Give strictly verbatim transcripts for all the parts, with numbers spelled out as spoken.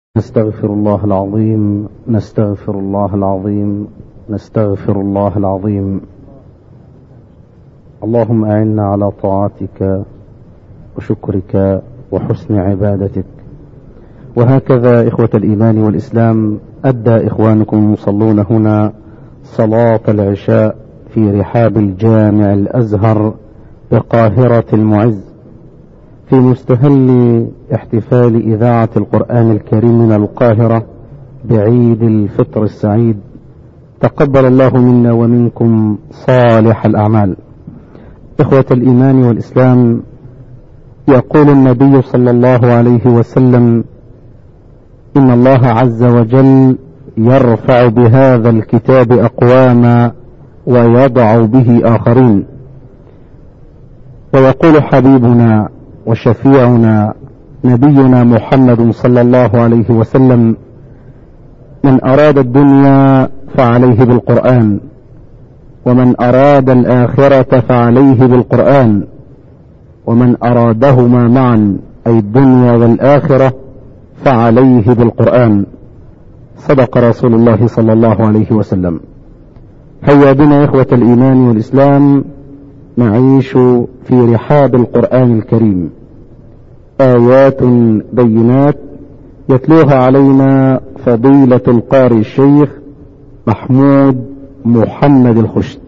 نستغفر الله العظيم نستغفر الله العظيم نستغفر الله العظيم. اللهم أعنا على طاعتك وشكرك وحسن عبادتك. وهكذا إخوة الإيمان والإسلام أدى إخوانكم المصلون هنا صلاة العشاء في رحاب الجامع الأزهر بقاهرة المعز في مستهل احتفال إذاعة القرآن الكريم من القاهرة بعيد الفطر السعيد. تقبل الله منا ومنكم صالح الأعمال. إخوة الإيمان والإسلام، يقول النبي صلى الله عليه وسلم: إن الله عز وجل يرفع بهذا الكتاب أقواما ويضع به آخرين. ويقول حبيبنا وشفيعنا نبينا محمد صلى الله عليه وسلم: من أراد الدنيا فعليه بالقرآن، ومن أراد الآخرة فعليه بالقرآن، ومن أرادهما معا أي الدنيا والآخرة فعليه بالقرآن. صدق رسول الله صلى الله عليه وسلم. هيا بنا إخوة الإيمان والإسلام نعيش في رحاب القرآن الكريم، آيات بينات يتلوها علينا فضيلة القارئ الشيخ محمود محمد الخشت.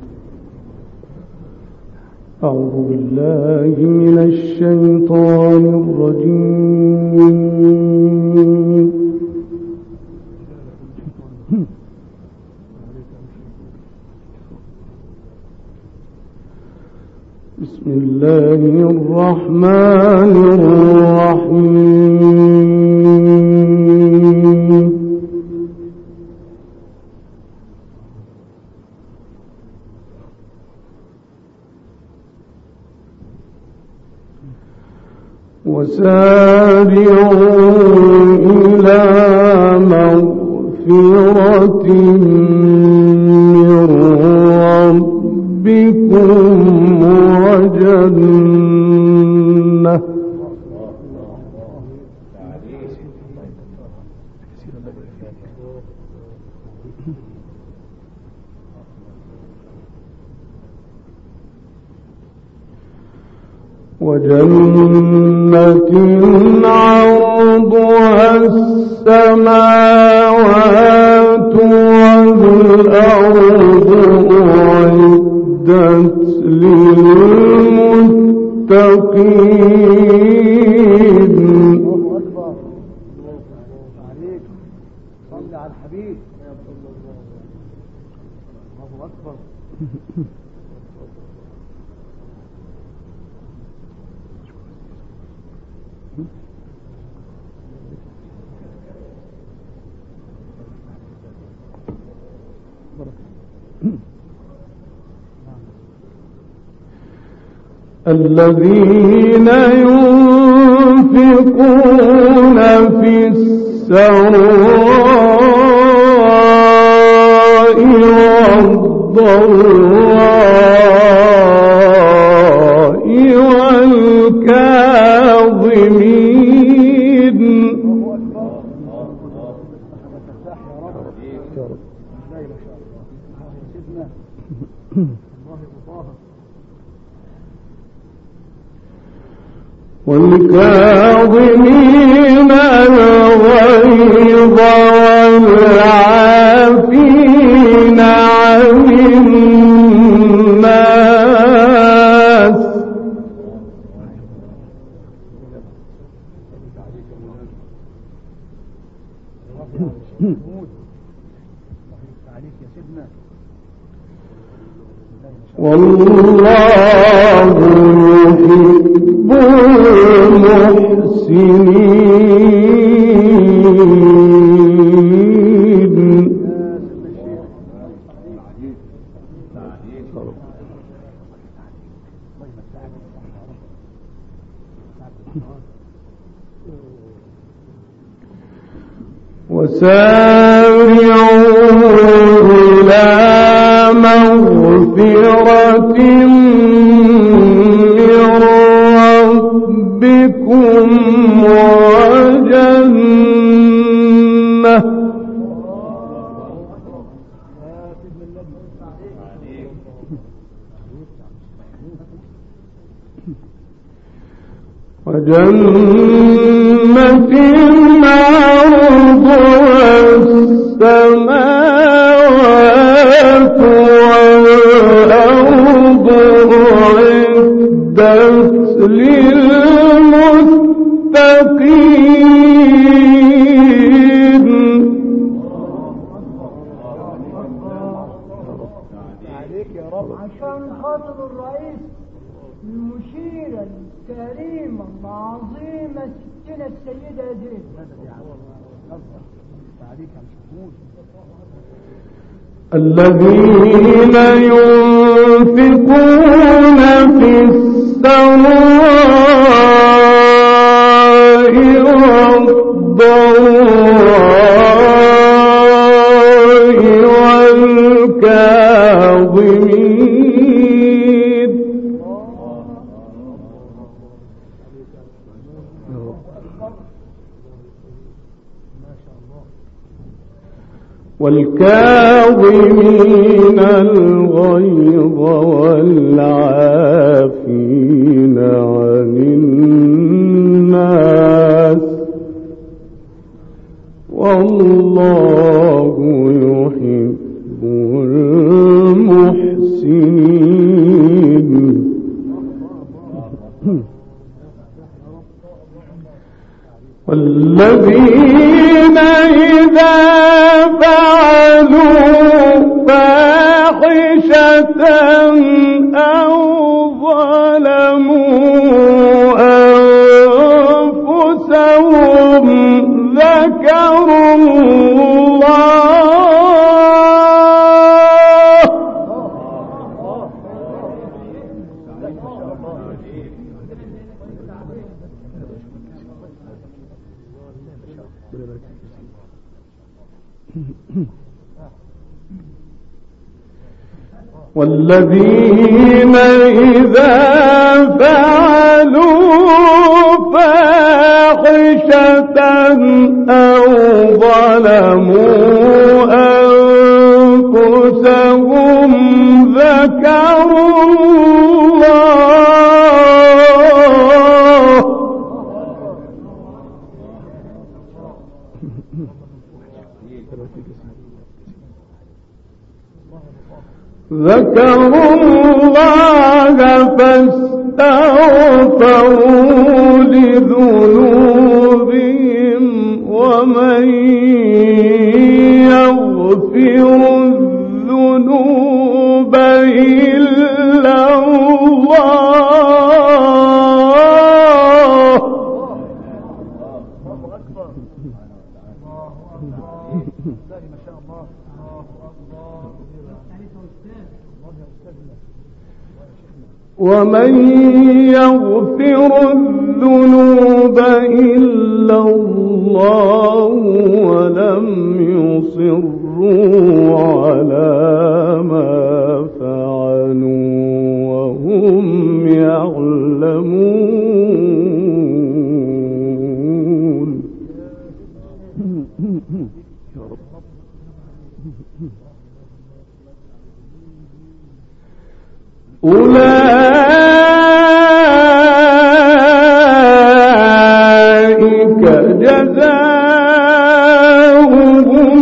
أعوذ بالله من الشيطان الرجيم. بسم الله الرحمن الرحيم. وسارعوا إلى مغفرة من ربكم وجنة وجنة عرضها السماوات والأرض أعدت للمتقين. صل على الحبيب. الله أكبر. الذين ينفقون في السراء والضراء والكاظمين. والكاظمين الغيظ والعافين عن الناس والله يحب المحسنين. وسارعوا إلى مغفرة من ربكم وجنة وجنة عرضها السماوات والأرض أعدت للمتقين. عليك يا رب. عشان خاطر الرئيس المشيرة الكريمة العظيمة ستنا السيدة زين. الذين ينفقون في السراء والضراء والكاظمين والكاظمين الغيظ والعافين عن الناس والله يحب المحسنين. والذين إذا فعلوا فاحشة أو ظلموا أنفسهم ذكروا الله والذين إذا فعلوا فاحشة أو ظلموا أنفسهم ذكروا الله ذكروا الله فاستغفروا لذنوبهم ومن يغفر الذنوب إلا الله ومن يغفر الذنوب إلا الله ولم يصروا على ما فعلوا وهم يعلمون. أولئك جزاؤهم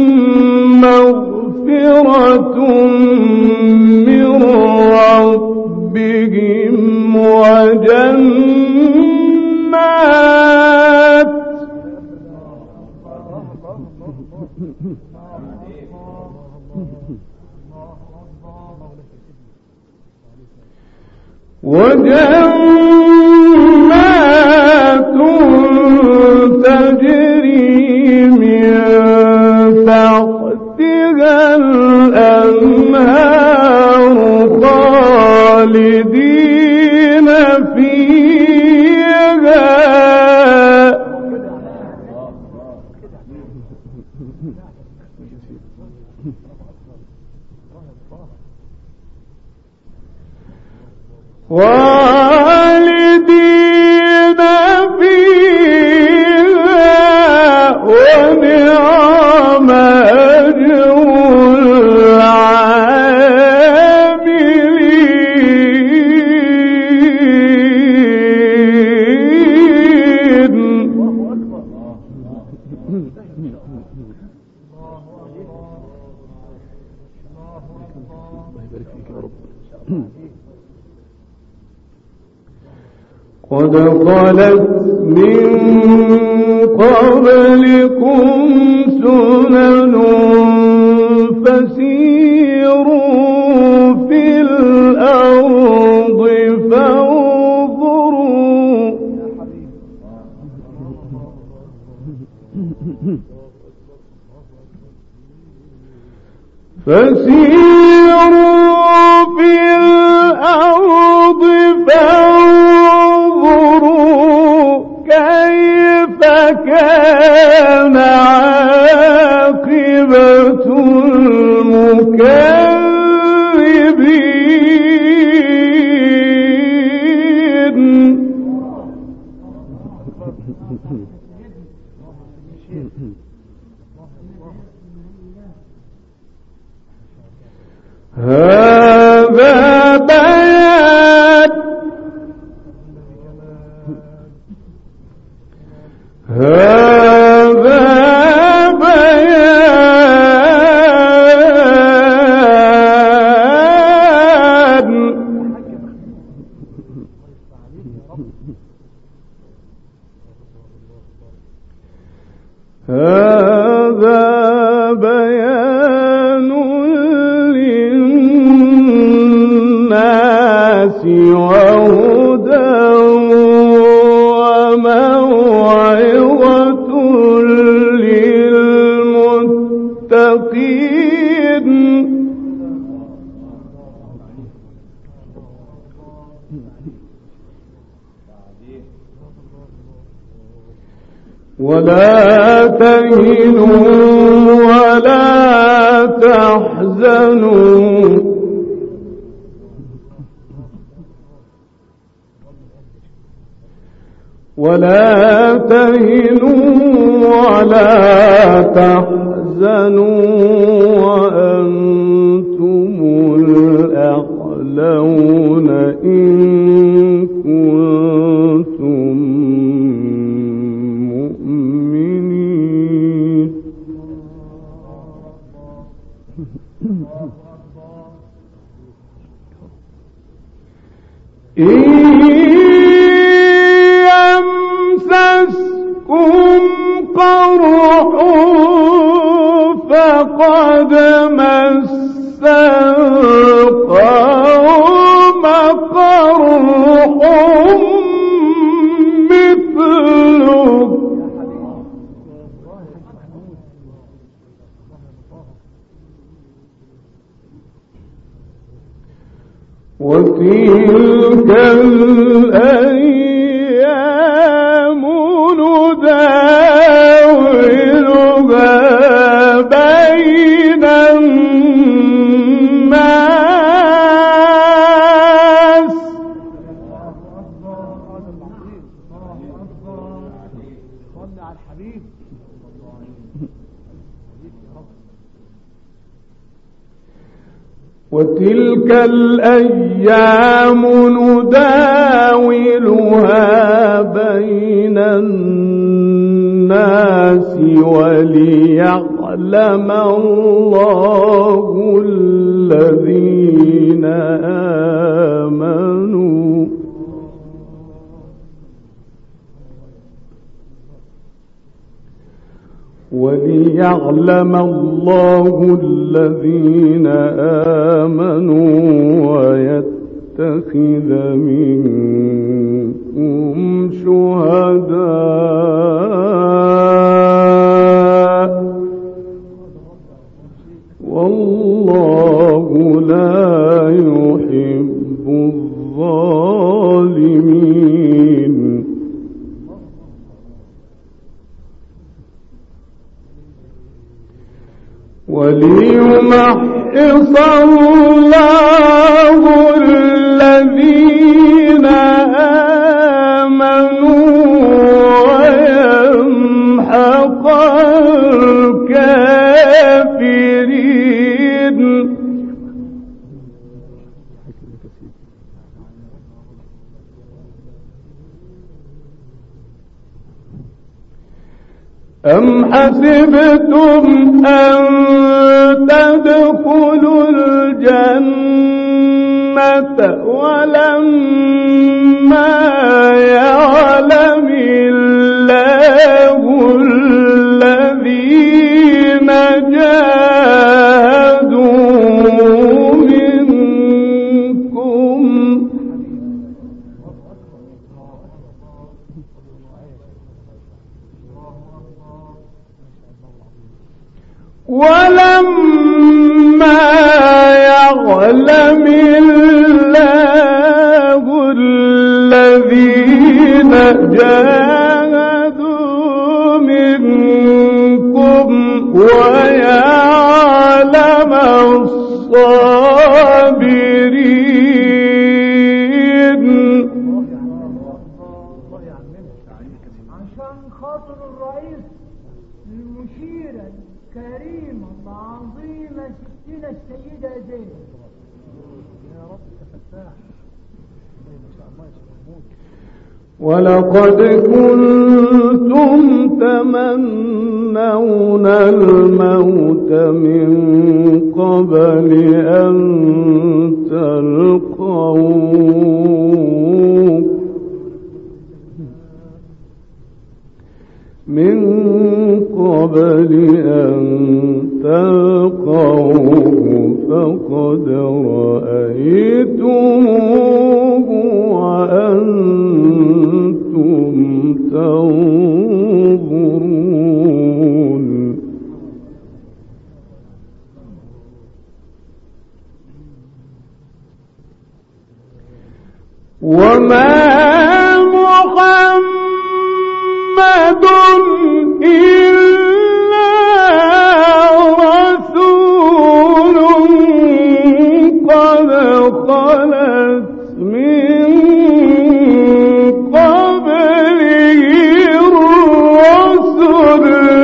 مغفرة من ربهم وجنات وجنات تجري من تحتها الأنهار خالدين فيها خالدين فيها ونعم أجر العاملين. قد خلت من قبلكم سنن فسيروا في الأرض فانظروا فسيروا في الأرض فانظروا كيف كان عاقبة المكذبين. هذا بيان هذا بيان هذا بيان للناس وهدى وموعظة للمتقين. ولا تهنوا ولا تحزنوا ولا تهنوا ولا تحزنوا وأنتم الأعلون إن كنتم مؤمنين. إن يمسسكم قرح فقد مس القوم قرح مثله وتلك الأيام نداولها بين الناس. صل على الحبيب. وتلك الأيام نداولها بين الناس وليعلم الله الذين آمنوا وليعلم الله الذين آمنوا ويتخذ منكم شهداء والله لا يحب الظالمين. وليمحص الله الذين آمنوا ويمحق الكافرين. أم حسبتم أن تدخلوا الجنة ولما يعلم الله الذين جاهدوا منكم ولما يعلم الله الذين جاهدوا منكم ويعلم الصابرين. عشان خاطر الرئيس المشيرة الكريمة العظيمة ستنا السيدة زينب. يا رب تفتاح ما شاء الله يا محمود. ولقد كنتم تمنون الموت من قبل أن تلقوه من قبل أن تلقوه فقد رأيتموه وأنتم تنظرون. وما محمد إلا رسول قد خلت من قبله الرسل.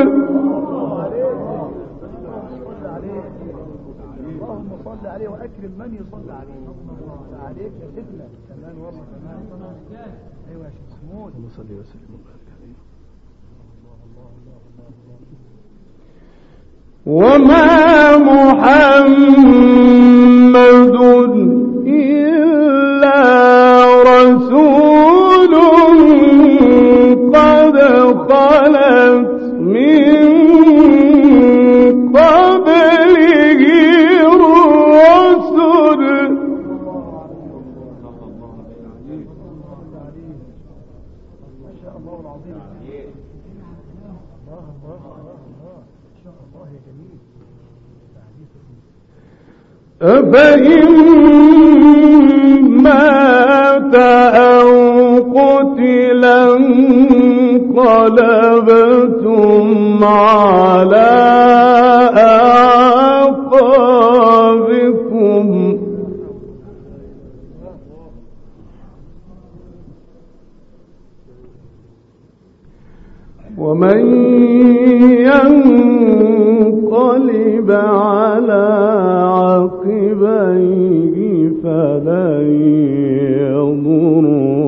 اللهم صل عليه وأكرم من يصلي عليه. عليك يا سيدنا كمان والله كمان. أيوة يا شيخ محمود. اللهم صل وسلم وبارك عليه. وما محمد إلا رسول قد خلت من قبله الرسل. ما شاء الله العظيم. الله الله الله الله. ما شاء الله يا جميل. أفإن مات أو قتلا انقلبتم على أعقابكم ومن ينقلب على عقبيه فلن يضر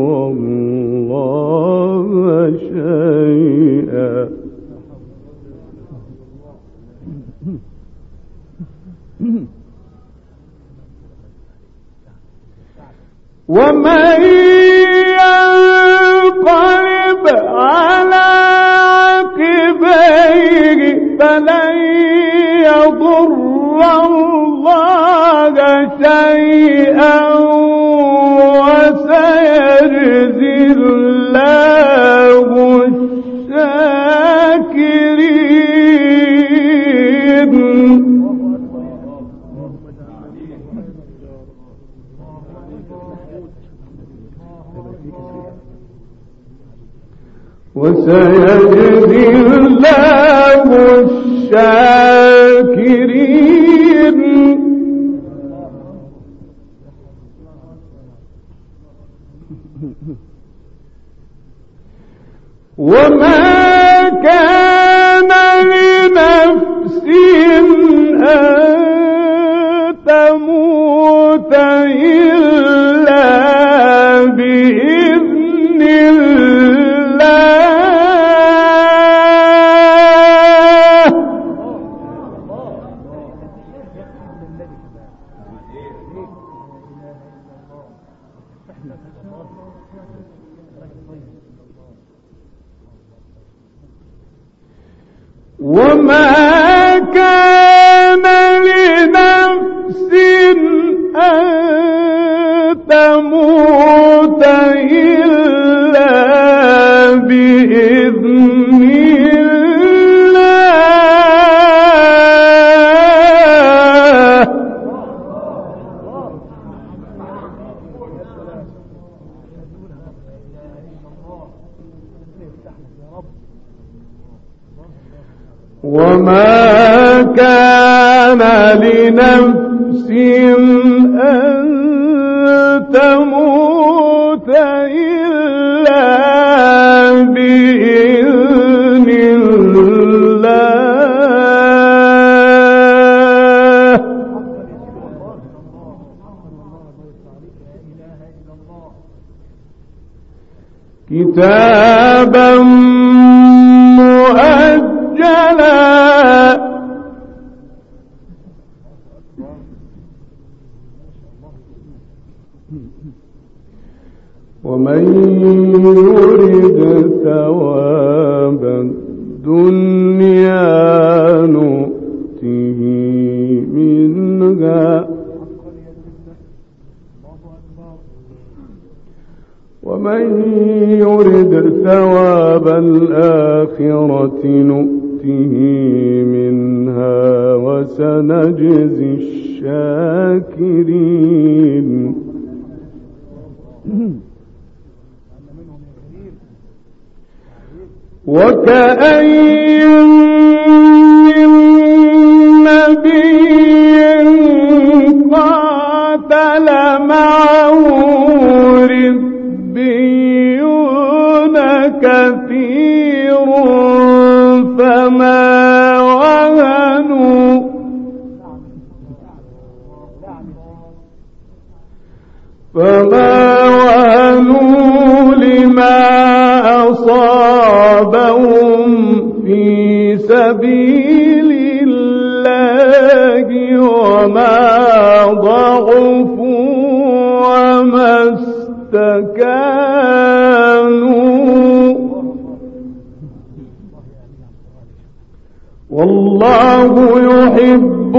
الله شيئا. ومن ينقلب على عقبيه فلن يضر الله شيئا وسيجزي الله الشاكرين. وسيجزي الله الشاكرين. وما كان لنفس أن تموت إلا بإذن الله وما كان لنفس أن تموت إلا بإذن الله. وما كان لنفس أن تموت إلا بإذن الله. كتابا مؤجلا ومن يرد ثواب الدنيا نؤته منها ومن يرد ثواب الآخرة نؤته منها وسنجزي الشاكرين. وكأين من نبي قاتل معه ربيون كثير فما وهنوا فما وهنوا لما أصابهم في سبيل الله وما ضعفوا وما استكانوا والله يحب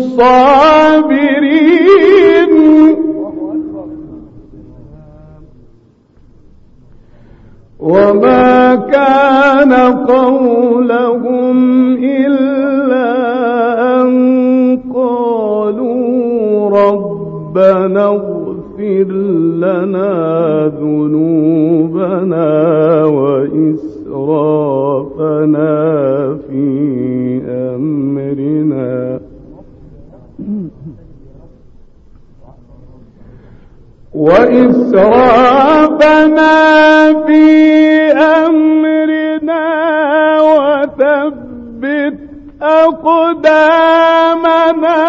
الصابرين. وما كان قولهم إلا أن قالوا ربنا اغفر لنا ذنوبنا وإسرافنا في أمرنا وإسرافنا في أمرنا وثبت أقدامنا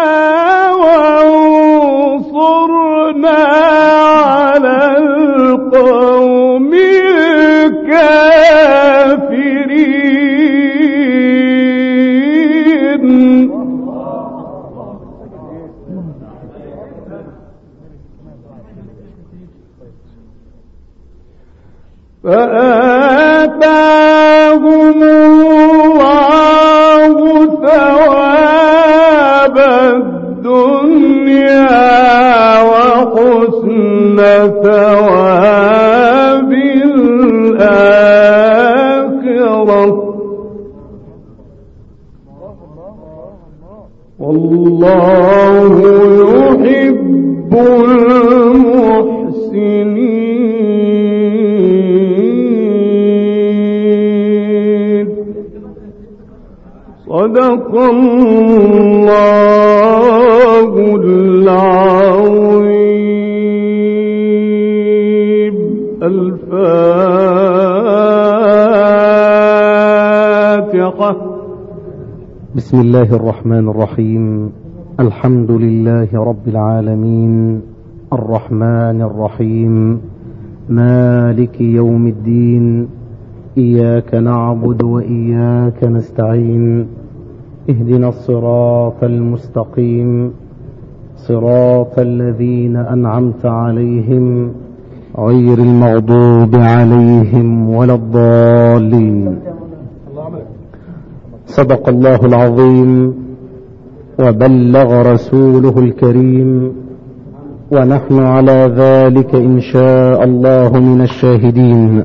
وانصرنا على القوم الكافرين. فآتاهم الله ثواب الدنيا وحسن ثواب الآخرة والله يحب المحسنين. صدق الله العظيم. الفاتحة. بسم الله الرحمن الرحيم. الحمد لله رب العالمين الرحمن الرحيم مالك يوم الدين إياك نعبد وإياك نستعين اهدنا الصراط المستقيم صراط الذين أنعمت عليهم غير المغضوب عليهم ولا الضالين. صدق الله العظيم وبلغ رسوله الكريم، ونحن على ذلك إن شاء الله من الشاهدين.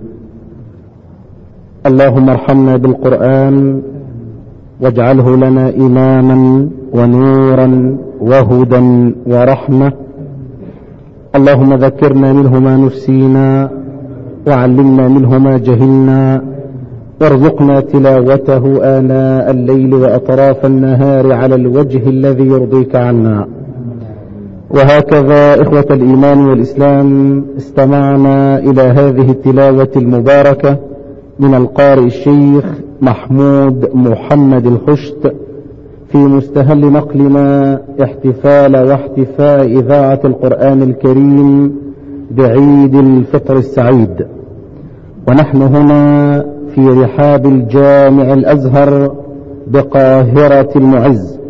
اللهم ارحمنا بالقرآن واجعله لنا إماما ونورا وهدى ورحمة. اللهم ذكرنا منه ما نسينا وعلمنا منه ما جهلنا، وارزقنا تلاوته آناء الليل وأطراف النهار على الوجه الذي يرضيك عنا. وهكذا إخوة الإيمان والإسلام استمعنا إلى هذه التلاوة المباركة من القارئ الشيخ محمود محمد الخشت في مستهل نقلنا احتفال واحتفاء إذاعة القرآن الكريم بعيد الفطر السعيد. ونحن هنا في رحاب الجامع الأزهر بقاهرة المعز،